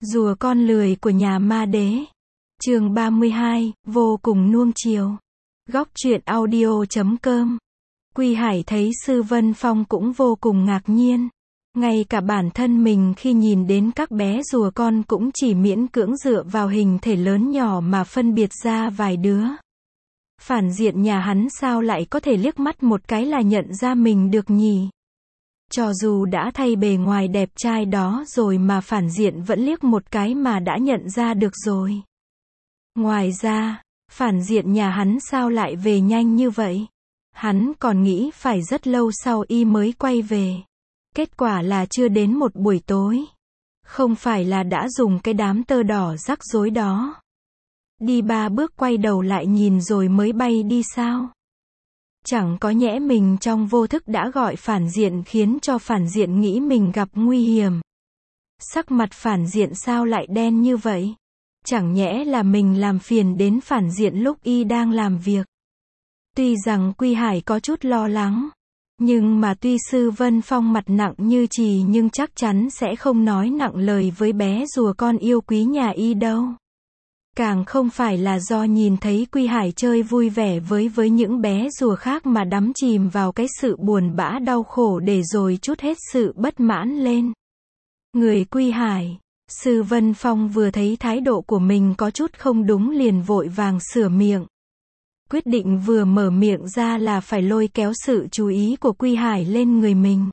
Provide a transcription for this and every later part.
Rùa con lười của nhà ma đế. Chương 32, vô cùng nuông chiều. Góc truyện audio.com. Quy Hải thấy Sư Vân Phong cũng vô cùng ngạc nhiên. Ngay cả bản thân mình khi nhìn đến các bé rùa con cũng chỉ miễn cưỡng dựa vào hình thể lớn nhỏ mà phân biệt ra vài đứa. Phản diện nhà hắn sao lại có thể liếc mắt một cái là nhận ra mình được nhỉ? Cho dù đã thay bề ngoài đẹp trai đó rồi mà phản diện vẫn liếc một cái mà đã nhận ra được rồi. Ngoài ra, phản diện nhà hắn sao lại về nhanh như vậy? Hắn còn nghĩ phải rất lâu sau y mới quay về. Kết quả là chưa đến một buổi tối. Không phải là đã dùng cái đám tơ đỏ rắc rối đó. Đi 3 bước quay đầu lại nhìn rồi mới bay đi sao? Chẳng có nhẽ mình trong vô thức đã gọi phản diện khiến cho phản diện nghĩ mình gặp nguy hiểm. Sắc mặt phản diện sao lại đen như vậy? Chẳng nhẽ là mình làm phiền đến phản diện lúc y đang làm việc. Tuy rằng Quy Hải có chút lo lắng, nhưng mà tuy Sư Vân Phong mặt nặng như chì nhưng chắc chắn sẽ không nói nặng lời với bé rùa con yêu quý nhà y đâu. Càng không phải là do nhìn thấy Quy Hải chơi vui vẻ với những bé rùa khác mà đắm chìm vào cái sự buồn bã đau khổ để rồi trút hết sự bất mãn lên người Quy Hải. Sư Vân Phong vừa thấy thái độ của mình có chút không đúng liền vội vàng sửa miệng. Quyết định vừa mở miệng ra là phải lôi kéo sự chú ý của Quy Hải lên người mình.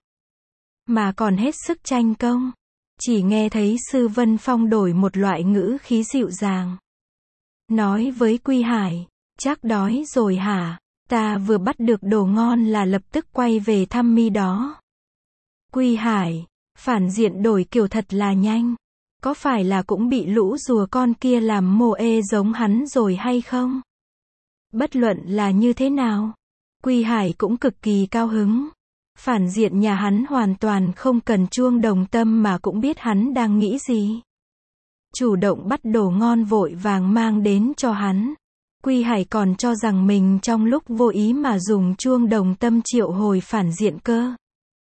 Mà còn hết sức tranh công. Chỉ nghe thấy Sư Vân Phong đổi một loại ngữ khí dịu dàng. Nói với Quy Hải, chắc đói rồi hả? Ta vừa bắt được đồ ngon là lập tức quay về thăm mi đó. Quy Hải, phản diện đổi kiểu thật là nhanh. Có phải là cũng bị lũ rùa con kia làm mô ê giống hắn rồi hay không? Bất luận là như thế nào, Quy Hải cũng cực kỳ cao hứng. Phản diện nhà hắn hoàn toàn không cần chuông đồng tâm mà cũng biết hắn đang nghĩ gì. Chủ động bắt đồ ngon vội vàng mang đến cho hắn. Quy Hải còn cho rằng mình trong lúc vô ý mà dùng chuông đồng tâm triệu hồi phản diện cơ.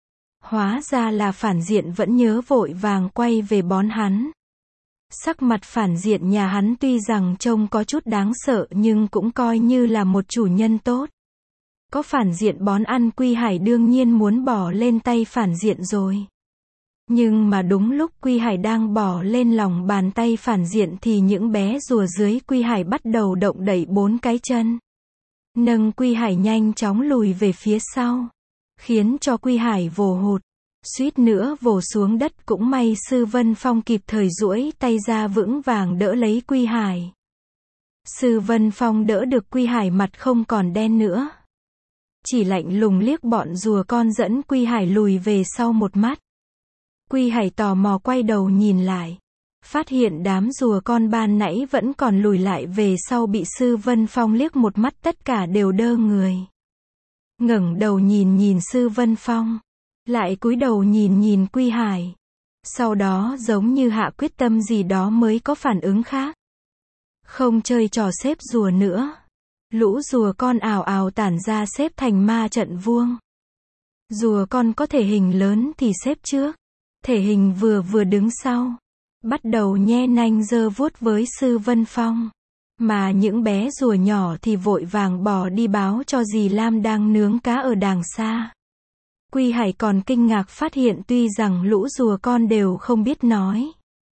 Hóa ra là phản diện vẫn nhớ vội vàng quay về bón hắn. Sắc mặt phản diện nhà hắn tuy rằng trông có chút đáng sợ nhưng cũng coi như là một chủ nhân tốt. Có phản diện bón ăn Quy Hải đương nhiên muốn bỏ lên tay phản diện rồi. Nhưng mà đúng lúc Quy Hải đang bỏ lên lòng bàn tay phản diện thì những bé rùa dưới Quy Hải bắt đầu động đẩy 4 cái chân. Nâng Quy Hải nhanh chóng lùi về phía sau. Khiến cho Quy Hải vồ hụt. Suýt nữa vồ xuống đất, cũng may Sư Vân Phong kịp thời duỗi tay ra vững vàng đỡ lấy Quy Hải. Sư Vân Phong đỡ được Quy Hải mặt không còn đen nữa. Chỉ lạnh lùng liếc bọn rùa con dẫn Quy Hải lùi về sau một mắt. Quy Hải tò mò quay đầu nhìn lại. Phát hiện đám rùa con ban nãy vẫn còn lùi lại về sau bị Sư Vân Phong liếc một mắt tất cả đều đơ người. Ngẩng đầu nhìn Sư Vân Phong. Lại cúi đầu nhìn Quy Hải. Sau đó giống như hạ quyết tâm gì đó mới có phản ứng khác. Không chơi trò xếp rùa nữa. Lũ rùa con ào ào tản ra xếp thành ma trận vuông. Rùa con có thể hình lớn thì xếp trước. Thể hình vừa đứng sau. Bắt đầu nhe nanh giơ vuốt với Sư Vân Phong. Mà những bé rùa nhỏ thì vội vàng bỏ đi báo cho dì Lam đang nướng cá ở đàng xa. Quy Hải còn kinh ngạc phát hiện tuy rằng lũ rùa con đều không biết nói.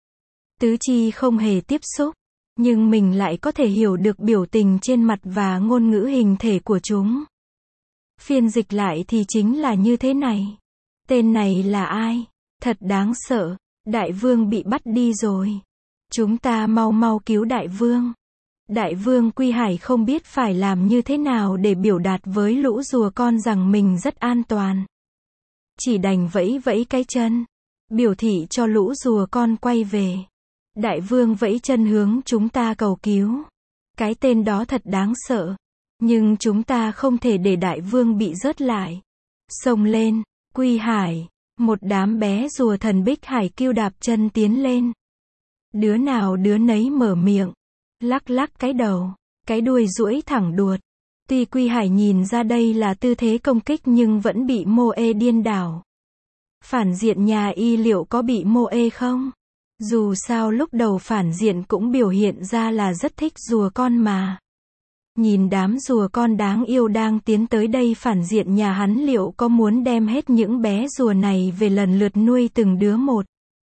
Tứ chi không hề tiếp xúc. Nhưng mình lại có thể hiểu được biểu tình trên mặt và ngôn ngữ hình thể của chúng. Phiên dịch lại thì chính là như thế này. Tên này là ai? Thật đáng sợ. Đại vương bị bắt đi rồi. Chúng ta mau cứu đại vương. Đại vương. Quy Hải không biết phải làm như thế nào để biểu đạt với lũ rùa con rằng mình rất an toàn. Chỉ đành vẫy cái chân. Biểu thị cho lũ rùa con quay về. Đại vương vẫy chân hướng chúng ta cầu cứu. Cái tên đó thật đáng sợ. Nhưng chúng ta không thể để đại vương bị rớt lại. Xông lên, Quy Hải. Một đám bé rùa thần Bích Hải kêu đạp chân tiến lên. Đứa nào đứa nấy mở miệng. Lắc cái đầu. Cái đuôi duỗi thẳng đuột. Tuy Quy Hải nhìn ra đây là tư thế công kích nhưng vẫn bị mô ê điên đảo. Phản diện nhà y liệu có bị mô ê không? Dù sao lúc đầu phản diện cũng biểu hiện ra là rất thích rùa con mà. Nhìn đám rùa con đáng yêu đang tiến tới đây, phản diện nhà hắn liệu có muốn đem hết những bé rùa này về lần lượt nuôi từng đứa một.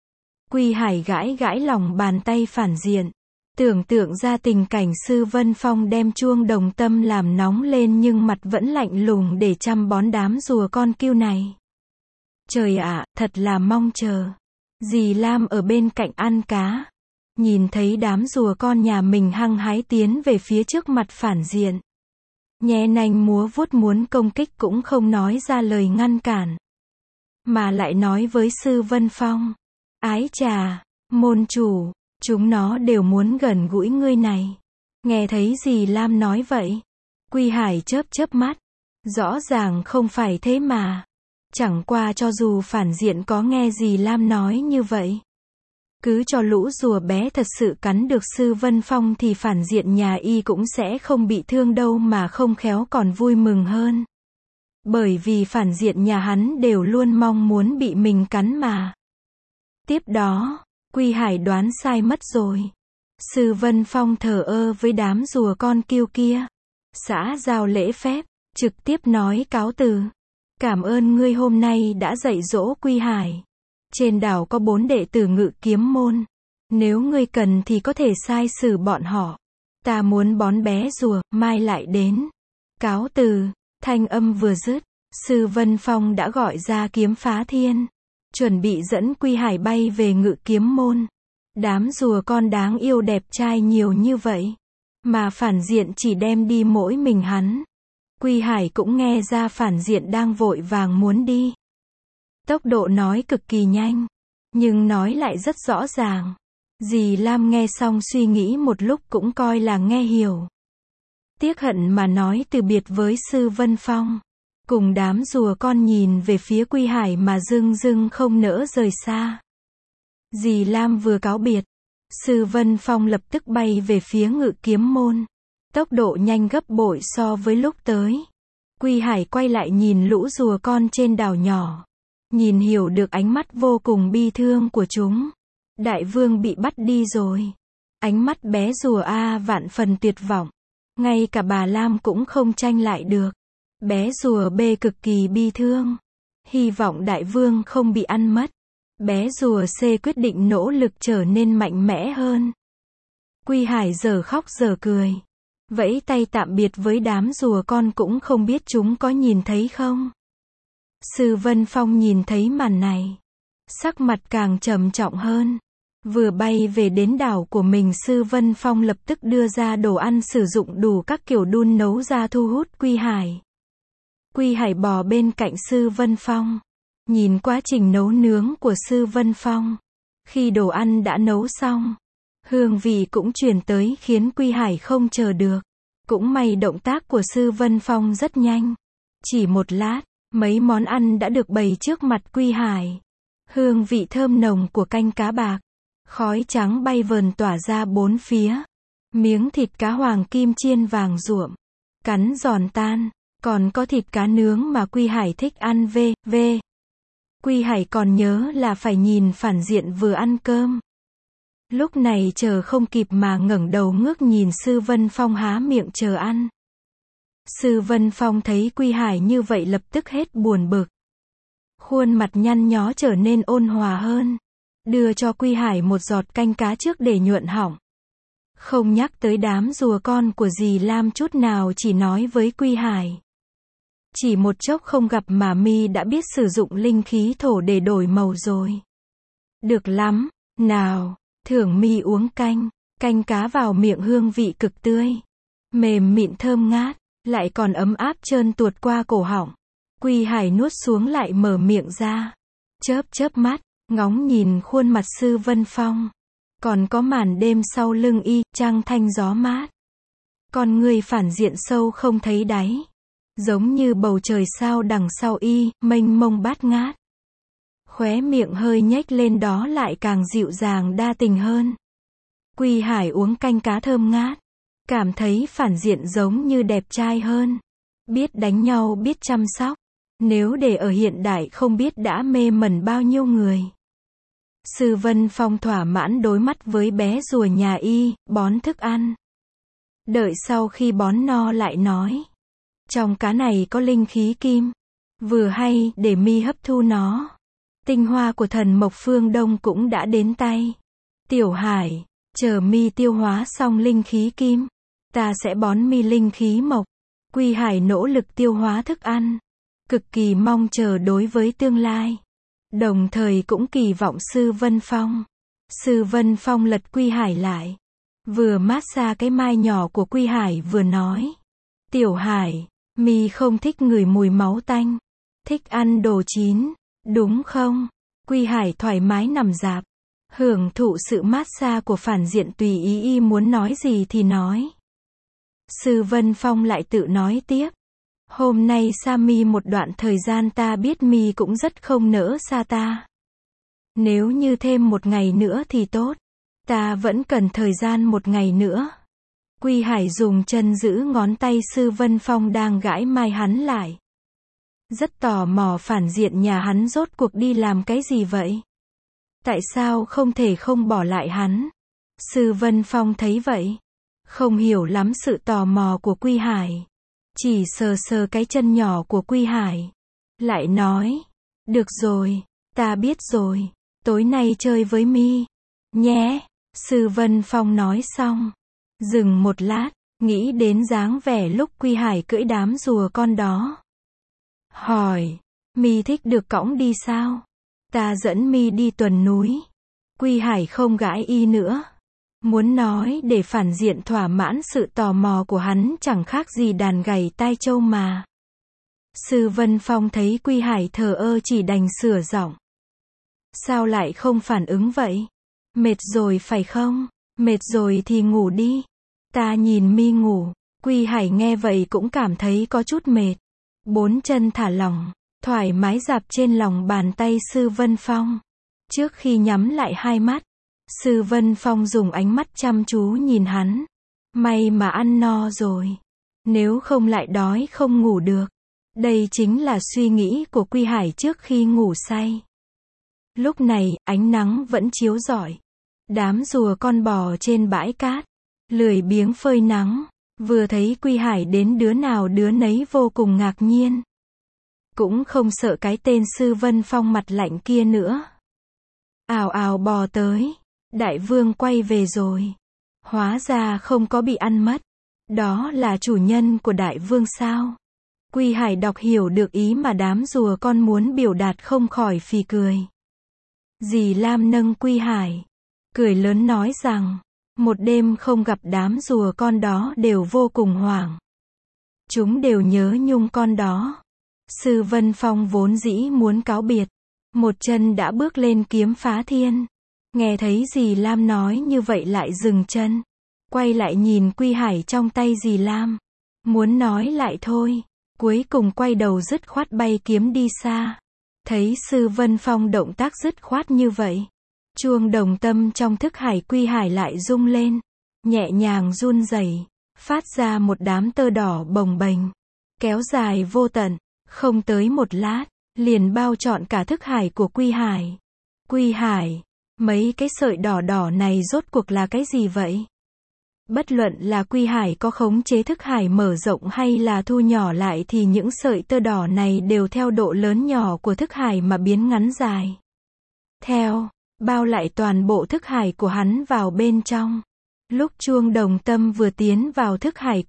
Quy Hải gãi gãi lòng bàn tay phản diện. Tưởng tượng ra tình cảnh Sư Vân Phong đem chuông đồng tâm làm nóng lên nhưng mặt vẫn lạnh lùng để chăm bón đám rùa con cừu này. Trời ạ, thật là mong chờ. Dì Lam ở bên cạnh ăn cá. Nhìn thấy đám rùa con nhà mình hăng hái tiến về phía trước mặt phản diện. Nhe nanh múa vuốt muốn công kích cũng không nói ra lời ngăn cản. Mà lại nói với Sư Vân Phong. Ái chà, môn chủ, chúng nó đều muốn gần gũi ngươi này. Nghe thấy dì Lam nói vậy. Quy Hải chớp chớp mắt. Rõ ràng không phải thế mà. Chẳng qua cho dù phản diện có nghe dì Lam nói như vậy. Cứ cho lũ rùa bé thật sự cắn được Sư Vân Phong thì phản diện nhà y cũng sẽ không bị thương đâu mà không khéo còn vui mừng hơn. Bởi vì phản diện nhà hắn đều luôn mong muốn bị mình cắn mà. Tiếp đó, Quy Hải đoán sai mất rồi. Sư Vân Phong thờ ơ với đám rùa con cừu kia. Xã giao lễ phép, trực tiếp nói cáo từ. Cảm ơn ngươi hôm nay đã dạy dỗ Quy Hải. Trên đảo có 4 đệ tử Ngự Kiếm môn. Nếu ngươi cần thì có thể sai xử bọn họ. Ta muốn bón bé rùa, mai lại đến. Cáo từ, thanh âm vừa dứt, Sư Vân Phong đã gọi ra Kiếm Phá Thiên. Chuẩn bị dẫn Quy Hải bay về Ngự Kiếm môn. Đám rùa con đáng yêu đẹp trai nhiều như vậy. Mà phản diện chỉ đem đi mỗi mình hắn. Quy Hải cũng nghe ra phản diện đang vội vàng muốn đi. Tốc độ nói cực kỳ nhanh. Nhưng nói lại rất rõ ràng. Dì Lam nghe xong suy nghĩ một lúc cũng coi là nghe hiểu. Tiếc hận mà nói từ biệt với Sư Vân Phong. Cùng đám rùa con nhìn về phía Quy Hải mà dưng dưng không nỡ rời xa. Dì Lam vừa cáo biệt. Sư Vân Phong lập tức bay về phía Ngự Kiếm môn. Tốc độ nhanh gấp bội so với lúc tới. Quy Hải quay lại nhìn lũ rùa con trên đảo nhỏ. Nhìn hiểu được ánh mắt vô cùng bi thương của chúng. Đại vương bị bắt đi rồi. Ánh mắt bé rùa A vạn phần tuyệt vọng. Ngay cả bà Lam cũng không tranh lại được. Bé rùa B cực kỳ bi thương. Hy vọng đại vương không bị ăn mất. Bé rùa C quyết định nỗ lực trở nên mạnh mẽ hơn. Quy Hải giờ khóc giờ cười. Vẫy tay tạm biệt với đám rùa con cũng không biết chúng có nhìn thấy không. Sư Vân Phong nhìn thấy màn này. Sắc mặt càng trầm trọng hơn. Vừa bay về đến đảo của mình, Sư Vân Phong lập tức đưa ra đồ ăn sử dụng đủ các kiểu đun nấu ra thu hút Quy Hải. Quy Hải bò bên cạnh Sư Vân Phong. Nhìn quá trình nấu nướng của Sư Vân Phong. Khi đồ ăn đã nấu xong, hương vị cũng truyền tới khiến Quy Hải không chờ được. Cũng may động tác của Sư Vân Phong rất nhanh. Chỉ một lát, mấy món ăn đã được bày trước mặt Quy Hải. Hương vị thơm nồng của canh cá bạc. Khói trắng bay vờn tỏa ra bốn phía. Miếng thịt cá hoàng kim chiên vàng ruộm. Cắn giòn tan. Còn có thịt cá nướng mà Quy Hải thích ăn v. Quy Hải còn nhớ là phải nhìn phản diện vừa ăn cơm. Lúc này chờ không kịp mà ngẩng đầu ngước nhìn Sư Vân Phong há miệng chờ ăn. Sư Vân Phong thấy Quy Hải như vậy lập tức hết buồn bực. Khuôn mặt nhăn nhó trở nên ôn hòa hơn. Đưa cho Quy Hải một giọt canh cá trước để nhuận họng. Không nhắc tới đám rùa con của dì Lam chút nào, chỉ nói với Quy Hải. Chỉ một chốc không gặp mà mi đã biết sử dụng linh khí thổ để đổi màu rồi. Được lắm, nào, thưởng mi uống canh. Canh cá vào miệng hương vị cực tươi. Mềm mịn thơm ngát, lại còn ấm áp trơn tuột qua cổ họng. Quy Hải nuốt xuống lại mở miệng ra. Chớp chớp mắt, ngóng nhìn khuôn mặt Sư Vân Phong. Còn có màn đêm sau lưng y, trăng thanh gió mát. Con người phản diện sâu không thấy đáy. Giống như bầu trời sao đằng sau y, mênh mông bát ngát. Khóe miệng hơi nhếch lên đó lại càng dịu dàng đa tình hơn. Quy Hải uống canh cá thơm ngát. Cảm thấy phản diện giống như đẹp trai hơn. Biết đánh nhau, biết chăm sóc. Nếu để ở hiện đại không biết đã mê mẩn bao nhiêu người. Sư Vân Phong thỏa mãn đối mắt với bé rùa nhà y, bón thức ăn. Đợi sau khi bón no lại nói. Trong cá này có linh khí kim. Vừa hay, để mi hấp thu nó. Tinh hoa của thần mộc phương Đông cũng đã đến tay. Tiểu Hải, chờ mi tiêu hóa xong linh khí kim. Ta sẽ bón mi linh khí mộc. Quy Hải nỗ lực tiêu hóa thức ăn. Cực kỳ mong chờ đối với tương lai. Đồng thời cũng kỳ vọng Sư Vân Phong. Sư Vân Phong lật Quy Hải lại. Vừa mát xa cái mai nhỏ của Quy Hải vừa nói. Tiểu Hải, mi không thích ngửi mùi máu tanh. Thích ăn đồ chín, đúng không? Quy Hải thoải mái nằm rạp. Hưởng thụ sự mát xa của phản diện tùy ý y muốn nói gì thì nói. Sư Vân Phong lại tự nói tiếp. Hôm nay xa mi một đoạn thời gian ta biết mi cũng rất không nỡ xa ta. Nếu như thêm một ngày nữa thì tốt. Ta vẫn cần thời gian một ngày nữa. Quy Hải dùng chân giữ ngón tay Sư Vân Phong đang gãi mai hắn lại. Rất tò mò phản diện nhà hắn rốt cuộc đi làm cái gì vậy? Tại sao không thể không bỏ lại hắn? Sư Vân Phong thấy vậy. Không hiểu lắm sự tò mò của Quy Hải. Chỉ sờ sờ cái chân nhỏ của Quy Hải. Lại nói. Được rồi, ta biết rồi. Tối nay chơi với mi. Nhé. Sư Vân Phong nói xong. Dừng một lát. Nghĩ đến dáng vẻ lúc Quy Hải cưỡi đám rùa con đó. Hỏi. Mi thích được cõng đi sao? Ta dẫn mi đi tuần núi. Quy Hải không gãi y nữa. Muốn nói để phản diện thỏa mãn sự tò mò của hắn chẳng khác gì đàn gầy tai trâu mà. Sư Vân Phong thấy Quy Hải thờ ơ chỉ đành sửa giọng. Sao lại không phản ứng vậy? Mệt rồi phải không? Mệt rồi thì ngủ đi. Ta nhìn mi ngủ. Quy Hải nghe vậy cũng cảm thấy có chút mệt. Bốn chân thả lỏng, thoải mái dạp trên lòng bàn tay Sư Vân Phong. Trước khi nhắm lại hai mắt, Sư Vân Phong dùng ánh mắt chăm chú nhìn hắn. May mà ăn no rồi. Nếu không lại đói không ngủ được. Đây chính là suy nghĩ của Quy Hải trước khi ngủ say. Lúc này, ánh nắng vẫn chiếu rọi. Đám rùa con bò trên bãi cát, lười biếng phơi nắng. Vừa thấy Quy Hải đến đứa nào đứa nấy vô cùng ngạc nhiên. Cũng không sợ cái tên Sư Vân Phong mặt lạnh kia nữa. Ào ào bò tới. Đại vương quay về rồi. Hóa ra không có bị ăn mất. Đó là chủ nhân của đại vương sao? Quy Hải đọc hiểu được ý mà đám rùa con muốn biểu đạt không khỏi phì cười. Dì Lam nâng Quy Hải. Cười lớn nói rằng. Một đêm không gặp đám rùa con đó đều vô cùng hoảng. Chúng đều nhớ nhung con đó. Sư Vân Phong vốn dĩ muốn cáo biệt. Một chân đã bước lên kiếm phá thiên. Nghe thấy dì Lam nói như vậy lại dừng chân. Quay lại nhìn Quy Hải trong tay dì Lam. Muốn nói lại thôi. Cuối cùng quay đầu dứt khoát bay kiếm đi xa. Thấy Sư Vân Phong động tác dứt khoát như vậy. Chuông đồng tâm trong thức hải Quy Hải lại rung lên. Nhẹ nhàng run rẩy, phát ra một đám tơ đỏ bồng bềnh. Kéo dài vô tận. Không tới một lát, liền bao trọn cả thức hải của Quy Hải. Quy Hải, mấy cái sợi đỏ đỏ này rốt cuộc là cái gì vậy? Bất luận là Quy Hải có khống chế thức hải mở rộng hay là thu nhỏ lại thì những sợi tơ đỏ này đều theo độ lớn nhỏ của thức hải mà biến ngắn dài. Theo, bao lại toàn bộ thức hải của hắn vào bên trong. Lúc chuông đồng tâm vừa tiến vào thức hải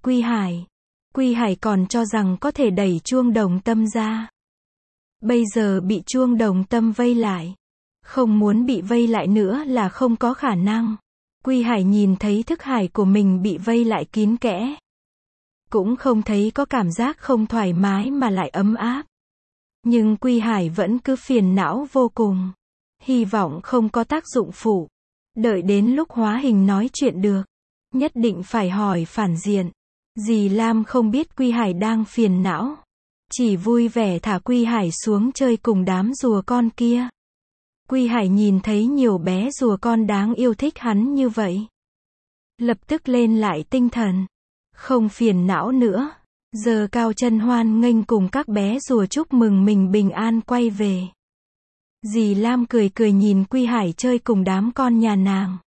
Quy Hải còn cho rằng có thể đẩy chuông đồng tâm ra. Bây giờ bị chuông đồng tâm vây lại. Không muốn bị vây lại nữa là không có khả năng. Quy Hải nhìn thấy thức hải của mình bị vây lại kín kẽ. Cũng không thấy có cảm giác không thoải mái mà lại ấm áp. Nhưng Quy Hải vẫn cứ phiền não vô cùng. Hy vọng không có tác dụng phụ. Đợi đến lúc hóa hình nói chuyện được. Nhất định phải hỏi phản diện. Dì Lam không biết Quy Hải đang phiền não. Chỉ vui vẻ thả Quy Hải xuống chơi cùng đám rùa con kia. Quy Hải nhìn thấy nhiều bé rùa con đáng yêu thích hắn như vậy. Lập tức lên lại tinh thần. Không phiền não nữa. Giờ cao chân hoan nghênh cùng các bé rùa chúc mừng mình bình an quay về. Dì Lam cười cười nhìn Quy Hải chơi cùng đám con nhà nàng.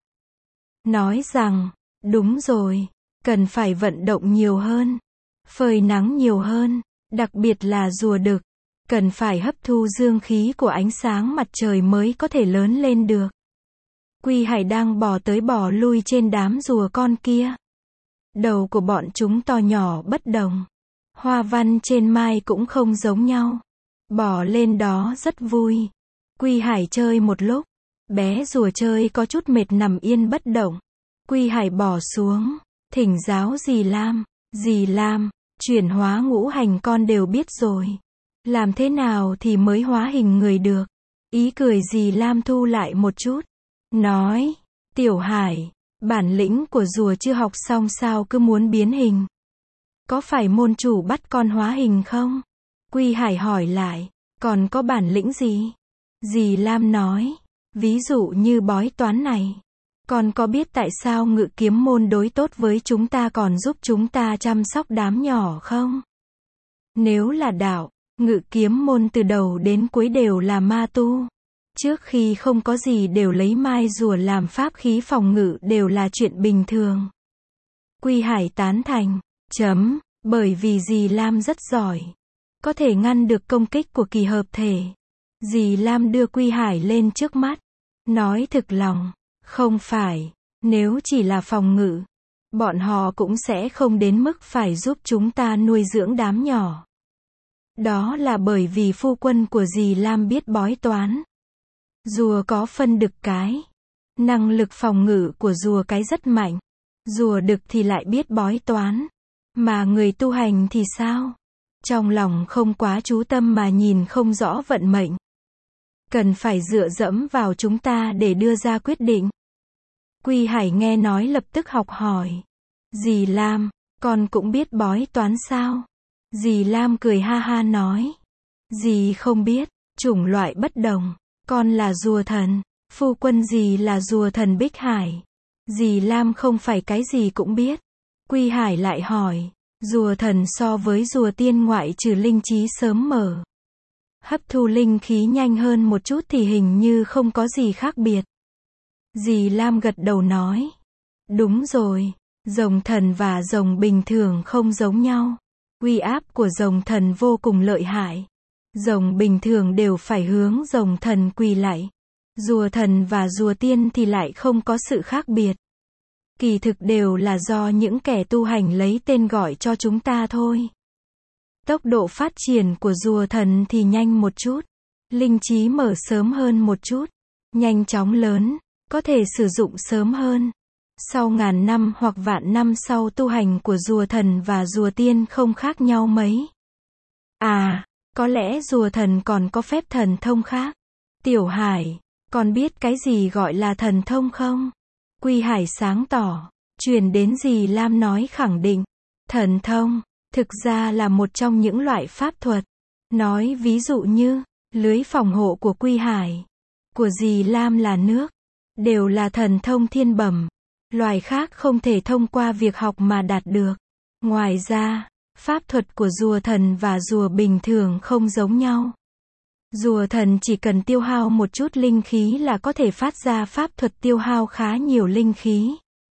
Nói rằng, đúng rồi, cần phải vận động nhiều hơn, phơi nắng nhiều hơn, đặc biệt là rùa đực, cần phải hấp thu dương khí của ánh sáng mặt trời mới có thể lớn lên được. Quy Hải đang bò tới bò lui trên đám rùa con kia. Đầu của bọn chúng to nhỏ bất đồng. Hoa văn trên mai cũng không giống nhau. Bò lên đó rất vui. Quy Hải chơi một lúc. Bé rùa chơi có chút mệt nằm yên bất động. Quy Hải bỏ xuống. Thỉnh giáo dì Lam. Dì Lam, chuyển hóa ngũ hành con đều biết rồi. Làm thế nào thì mới hóa hình người được? Ý cười dì Lam thu lại một chút. Nói, Tiểu Hải, bản lĩnh của rùa chưa học xong sao cứ muốn biến hình? Có phải môn chủ bắt con hóa hình không? Quy Hải hỏi lại, còn có bản lĩnh gì? Dì Lam nói, ví dụ như bói toán này. Con có biết tại sao Ngự Kiếm môn đối tốt với chúng ta còn giúp chúng ta chăm sóc đám nhỏ không? Nếu là đạo, Ngự Kiếm môn từ đầu đến cuối đều là ma tu. Trước khi không có gì đều lấy mai rùa làm pháp khí phòng ngự đều là chuyện bình thường. Quy Hải tán thành. Bởi vì dì Lam rất giỏi. Có thể ngăn được công kích của kỳ hợp thể. Dì Lam đưa Quy Hải lên trước mắt. Nói thực lòng. Không phải. Nếu chỉ là phòng ngự. Bọn họ cũng sẽ không đến mức phải giúp chúng ta nuôi dưỡng đám nhỏ. Đó là bởi vì phu quân của dì Lam biết bói toán. Rùa có phân đực cái. Năng lực phòng ngự của rùa cái rất mạnh. Rùa đực thì lại biết bói toán. Mà người tu hành thì sao? Trong lòng không quá chú tâm mà nhìn không rõ vận mệnh. Cần phải dựa dẫm vào chúng ta để đưa ra quyết định. Quy Hải nghe nói lập tức học hỏi. Dì Lam, con cũng biết bói toán sao? Dì Lam cười ha ha nói. Dì không biết, chủng loại bất đồng. Con là rùa thần, phu quân dì là rùa thần Bích Hải. Dì Lam không phải cái gì cũng biết. Quy Hải lại hỏi, rùa thần so với rùa tiên ngoại trừ linh trí sớm mở. Hấp thu linh khí nhanh hơn một chút thì hình như không có gì khác biệt. Dì Lam gật đầu nói. Đúng rồi, rồng thần và rồng bình thường không giống nhau. Uy áp của rồng thần vô cùng lợi hại. Rồng bình thường đều phải hướng rồng thần quỳ lạy. Rùa thần và rùa tiên thì lại không có sự khác biệt. Kỳ thực đều là do những kẻ tu hành lấy tên gọi cho chúng ta thôi. Tốc độ phát triển của rùa thần thì nhanh một chút. Linh trí mở sớm hơn một chút. Nhanh chóng lớn, có thể sử dụng sớm hơn. Sau ngàn năm hoặc vạn năm sau tu hành của rùa thần và rùa tiên không khác nhau mấy. À, có lẽ rùa thần còn có phép thần thông khác. Tiểu Hải, con biết cái gì gọi là thần thông không? Quy Hải sáng tỏ, truyền đến dì Lam nói khẳng định. Thần thông, thực ra là một trong những loại pháp thuật. Nói ví dụ như, lưới phòng hộ của Quy Hải, của dì Lam là nước, đều là thần thông thiên bẩm. Loài khác không thể thông qua việc học mà đạt được. Ngoài ra, pháp thuật của rùa thần và rùa bình thường không giống nhau. Rùa thần chỉ cần tiêu hao một chút linh khí là có thể phát ra pháp thuật tiêu hao khá nhiều linh khí.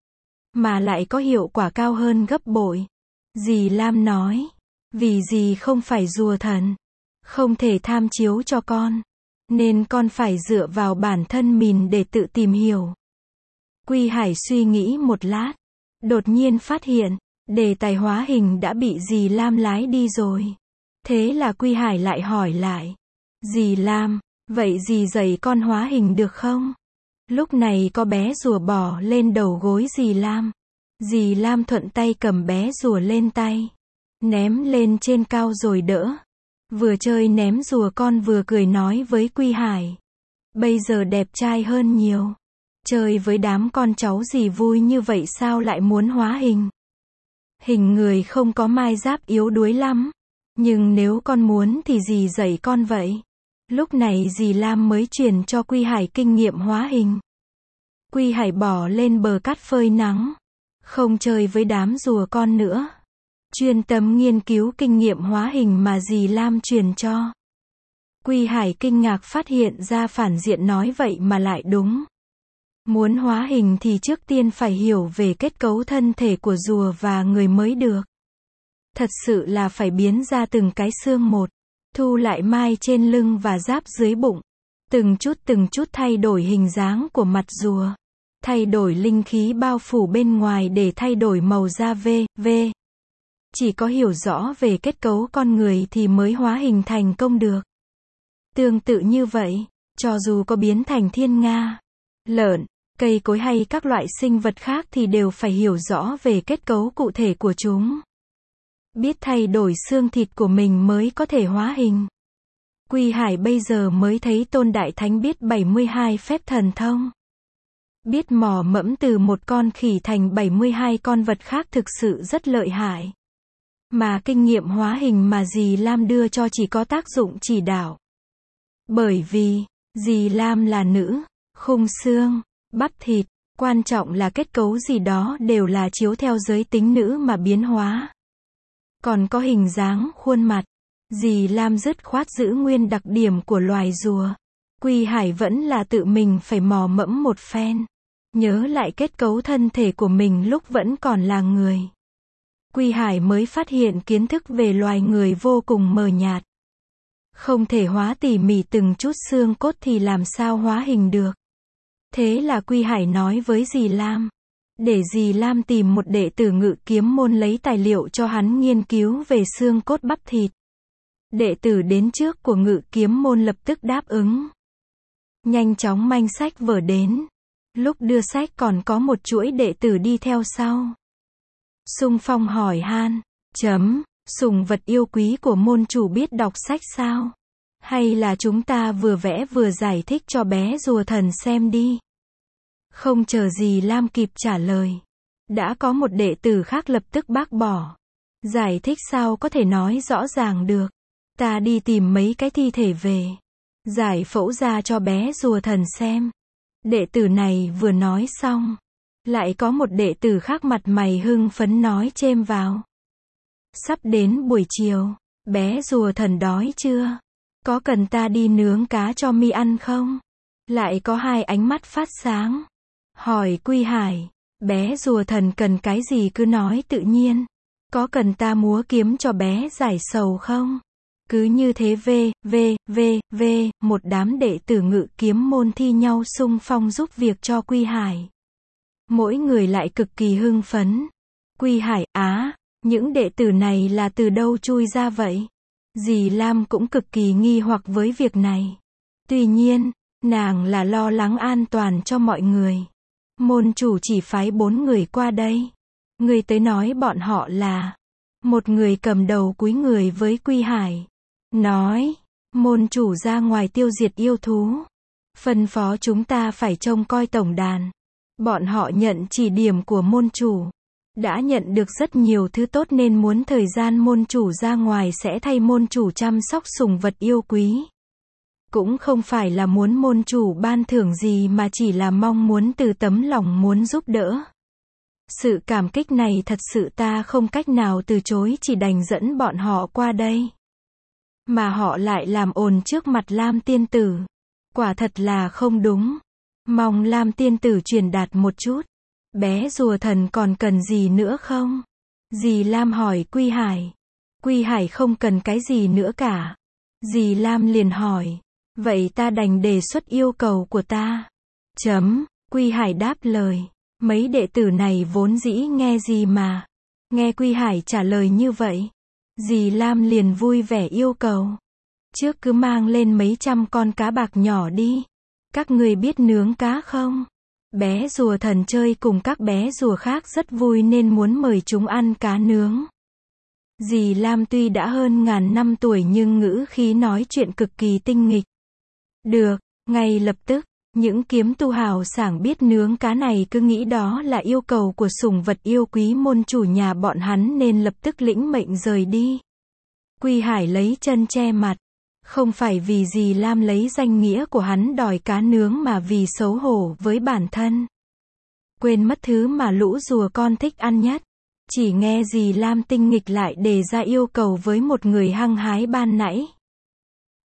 Mà lại có hiệu quả cao hơn gấp bội. Dì Lam nói, vì dì không phải rùa thần, không thể tham chiếu cho con, nên con phải dựa vào bản thân mình để tự tìm hiểu. Quy Hải suy nghĩ một lát, đột nhiên phát hiện, đề tài hóa hình đã bị dì Lam lái đi rồi. Thế là Quy Hải lại hỏi lại. Dì Lam, vậy dì dạy con hóa hình được không? Lúc này có bé rùa bò lên đầu gối dì Lam. Dì Lam thuận tay cầm bé rùa lên tay. Ném lên trên cao rồi đỡ. Vừa chơi ném rùa con vừa cười nói với Quy Hải. Bây giờ đẹp trai hơn nhiều. Chơi với đám con cháu dì vui như vậy sao lại muốn hóa hình? Hình người không có mai giáp yếu đuối lắm. Nhưng nếu con muốn thì dì dạy con vậy. Lúc này dì Lam mới truyền cho Quy Hải kinh nghiệm hóa hình. Quy Hải bỏ lên bờ cát phơi nắng. Không chơi với đám rùa con nữa. Chuyên tâm nghiên cứu kinh nghiệm hóa hình mà dì Lam truyền cho. Quy Hải kinh ngạc phát hiện ra phản diện nói vậy mà lại đúng. Muốn hóa hình thì trước tiên phải hiểu về kết cấu thân thể của rùa và người mới được. Thật sự là phải biến ra từng cái xương một, thu lại mai trên lưng và giáp dưới bụng. Từng chút thay đổi hình dáng của mặt rùa. Thay đổi linh khí bao phủ bên ngoài để thay đổi màu da v.v. Chỉ có hiểu rõ về kết cấu con người thì mới hóa hình thành công được. Tương tự như vậy, cho dù có biến thành thiên nga, lợn, cây cối hay các loại sinh vật khác thì đều phải hiểu rõ về kết cấu cụ thể của chúng. Biết thay đổi xương thịt của mình mới có thể hóa hình. Quy Hải bây giờ mới thấy Tôn Đại Thánh biết 72 phép thần thông. Biết mò mẫm từ một con khỉ thành 72 con vật khác thực sự rất lợi hại. Mà kinh nghiệm hóa hình mà dì Lam đưa cho chỉ có tác dụng chỉ đạo. Bởi vì, dì Lam là nữ, khung xương, bắp thịt, quan trọng là kết cấu gì đó đều là chiếu theo giới tính nữ mà biến hóa. Còn có hình dáng, khuôn mặt, dì Lam dứt khoát giữ nguyên đặc điểm của loài rùa. Quy Hải vẫn là tự mình phải mò mẫm một phen. Nhớ lại kết cấu thân thể của mình lúc vẫn còn là người. Quy Hải mới phát hiện kiến thức về loài người vô cùng mờ nhạt. Không thể hóa tỉ mỉ từng chút xương cốt thì làm sao hóa hình được. Thế là Quy Hải nói với dì Lam. Để dì Lam tìm một đệ tử Ngự Kiếm môn lấy tài liệu cho hắn nghiên cứu về xương cốt bắp thịt. Đệ tử đến trước của Ngự Kiếm môn lập tức đáp ứng. Nhanh chóng mang sách vở đến. Lúc đưa sách còn có một chuỗi đệ tử đi theo sau. Xung Phong hỏi han. Sùng vật yêu quý của môn chủ biết đọc sách sao? Hay là chúng ta vừa vẽ vừa giải thích cho bé rùa thần xem đi? Không chờ gì Lam kịp trả lời. Đã có một đệ tử khác lập tức bác bỏ. Giải thích sao có thể nói rõ ràng được. Ta đi tìm mấy cái thi thể về. Giải phẫu ra cho bé rùa thần xem. Đệ tử này vừa nói xong. Lại có một đệ tử khác mặt mày hưng phấn nói chêm vào. Sắp đến buổi chiều. Bé rùa thần đói chưa? Có cần ta đi nướng cá cho mi ăn không? Lại có hai ánh mắt phát sáng. Hỏi Quy Hải. Bé rùa thần cần cái gì cứ nói tự nhiên. Có cần ta múa kiếm cho bé giải sầu không? Cứ như thế một đám đệ tử Ngự Kiếm môn thi nhau xung phong giúp việc cho Quy Hải. Mỗi người lại cực kỳ hưng phấn. Quy Hải, những đệ tử này là từ đâu chui ra vậy? Dì Lam cũng cực kỳ nghi hoặc với việc này. Tuy nhiên, nàng là lo lắng an toàn cho mọi người. Môn chủ chỉ phái 4 người qua đây. Người tới nói bọn họ là. Một người cầm đầu cúi người với Quy Hải. Nói, môn chủ ra ngoài tiêu diệt yêu thú. Phân phó chúng ta phải trông coi tổng đàn. Bọn họ nhận chỉ điểm của môn chủ. Đã nhận được rất nhiều thứ tốt nên muốn thời gian môn chủ ra ngoài sẽ thay môn chủ chăm sóc sùng vật yêu quý. Cũng không phải là muốn môn chủ ban thưởng gì mà chỉ là mong muốn từ tấm lòng muốn giúp đỡ. Sự cảm kích này thật sự ta không cách nào từ chối, chỉ đành dẫn bọn họ qua đây. Mà họ lại làm ồn trước mặt Lam tiên tử. Quả thật là không đúng. Mong Lam tiên tử truyền đạt một chút. Bé rùa thần còn cần gì nữa không? Dì Lam hỏi Quy Hải. Quy Hải không cần cái gì nữa cả. Dì Lam liền hỏi. Vậy ta đành đề xuất yêu cầu của ta. Quy Hải đáp lời. Mấy đệ tử này vốn dĩ nghe gì mà. Nghe Quy Hải trả lời như vậy. Dì Lam liền vui vẻ yêu cầu. Trước cứ mang lên mấy trăm con cá bạc nhỏ đi. Các người biết nướng cá không? Bé rùa thần chơi cùng các bé rùa khác rất vui nên muốn mời chúng ăn cá nướng. Dì Lam tuy đã hơn ngàn năm tuổi nhưng ngữ khí nói chuyện cực kỳ tinh nghịch. Được, ngay lập tức, những kiếm tu hào sảng biết nướng cá này cứ nghĩ đó là yêu cầu của sủng vật yêu quý môn chủ nhà bọn hắn nên lập tức lĩnh mệnh rời đi. Quy Hải lấy chân che mặt. Không phải vì dì Lam lấy danh nghĩa của hắn đòi cá nướng mà vì xấu hổ với bản thân. Quên mất thứ mà lũ rùa con thích ăn nhất. Chỉ nghe dì Lam tinh nghịch lại đề ra yêu cầu với một người hăng hái ban nãy.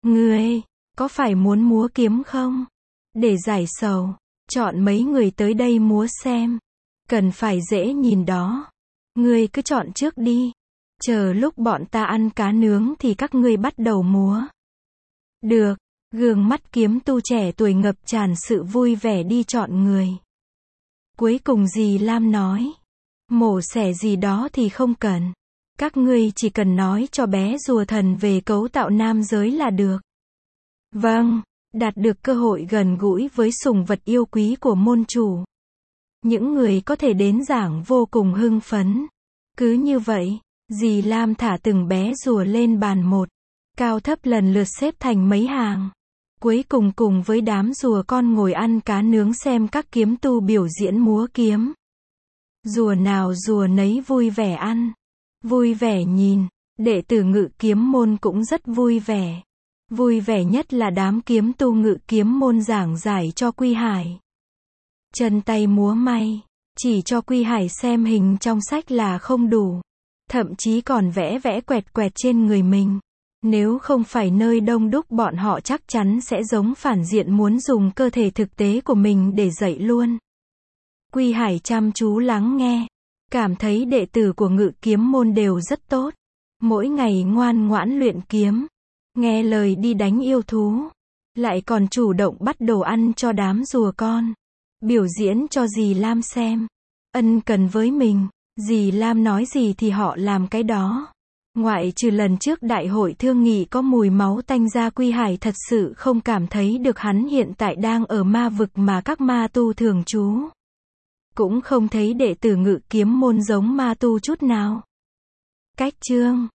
Ngươi, có phải muốn múa kiếm không? Để giải sầu, chọn mấy người tới đây múa xem. Cần phải dễ nhìn đó. Ngươi cứ chọn trước đi. Chờ lúc bọn ta ăn cá nướng thì các ngươi bắt đầu múa. Được, gương mắt kiếm tu trẻ tuổi ngập tràn sự vui vẻ đi chọn người. Cuối cùng dì Lam nói, mổ xẻ gì đó thì không cần. Các ngươi chỉ cần nói cho bé rùa thần về cấu tạo nam giới là được. Vâng, đạt được cơ hội gần gũi với sùng vật yêu quý của môn chủ. Những người có thể đến giảng vô cùng hưng phấn. Cứ như vậy, dì Lam thả từng bé rùa lên bàn một, cao thấp lần lượt xếp thành mấy hàng. Cuối cùng cùng với đám rùa con ngồi ăn cá nướng xem các kiếm tu biểu diễn múa kiếm. Rùa nào rùa nấy vui vẻ ăn, vui vẻ nhìn, đệ tử Ngự Kiếm môn cũng rất vui vẻ. Vui vẻ nhất là đám kiếm tu Ngự Kiếm môn giảng giải cho Quy Hải. Chân tay múa may, chỉ cho Quy Hải xem hình trong sách là không đủ. Thậm chí còn vẽ vẽ quẹt quẹt trên người mình. Nếu không phải nơi đông đúc bọn họ chắc chắn sẽ giống phản diện muốn dùng cơ thể thực tế của mình để dạy luôn. Quy Hải chăm chú lắng nghe, cảm thấy đệ tử của Ngự Kiếm môn đều rất tốt. Mỗi ngày ngoan ngoãn luyện kiếm, nghe lời đi đánh yêu thú, lại còn chủ động bắt đồ ăn cho đám rùa con, biểu diễn cho dì Lam xem. Ân cần với mình, dì Lam nói gì thì họ làm cái đó. Ngoại trừ lần trước đại hội thương nghị có mùi máu tanh ra, Quy Hải thật sự không cảm thấy được hắn hiện tại đang ở ma vực mà các ma tu thường trú. Cũng không thấy đệ tử Ngự Kiếm môn giống ma tu chút nào. Cách chương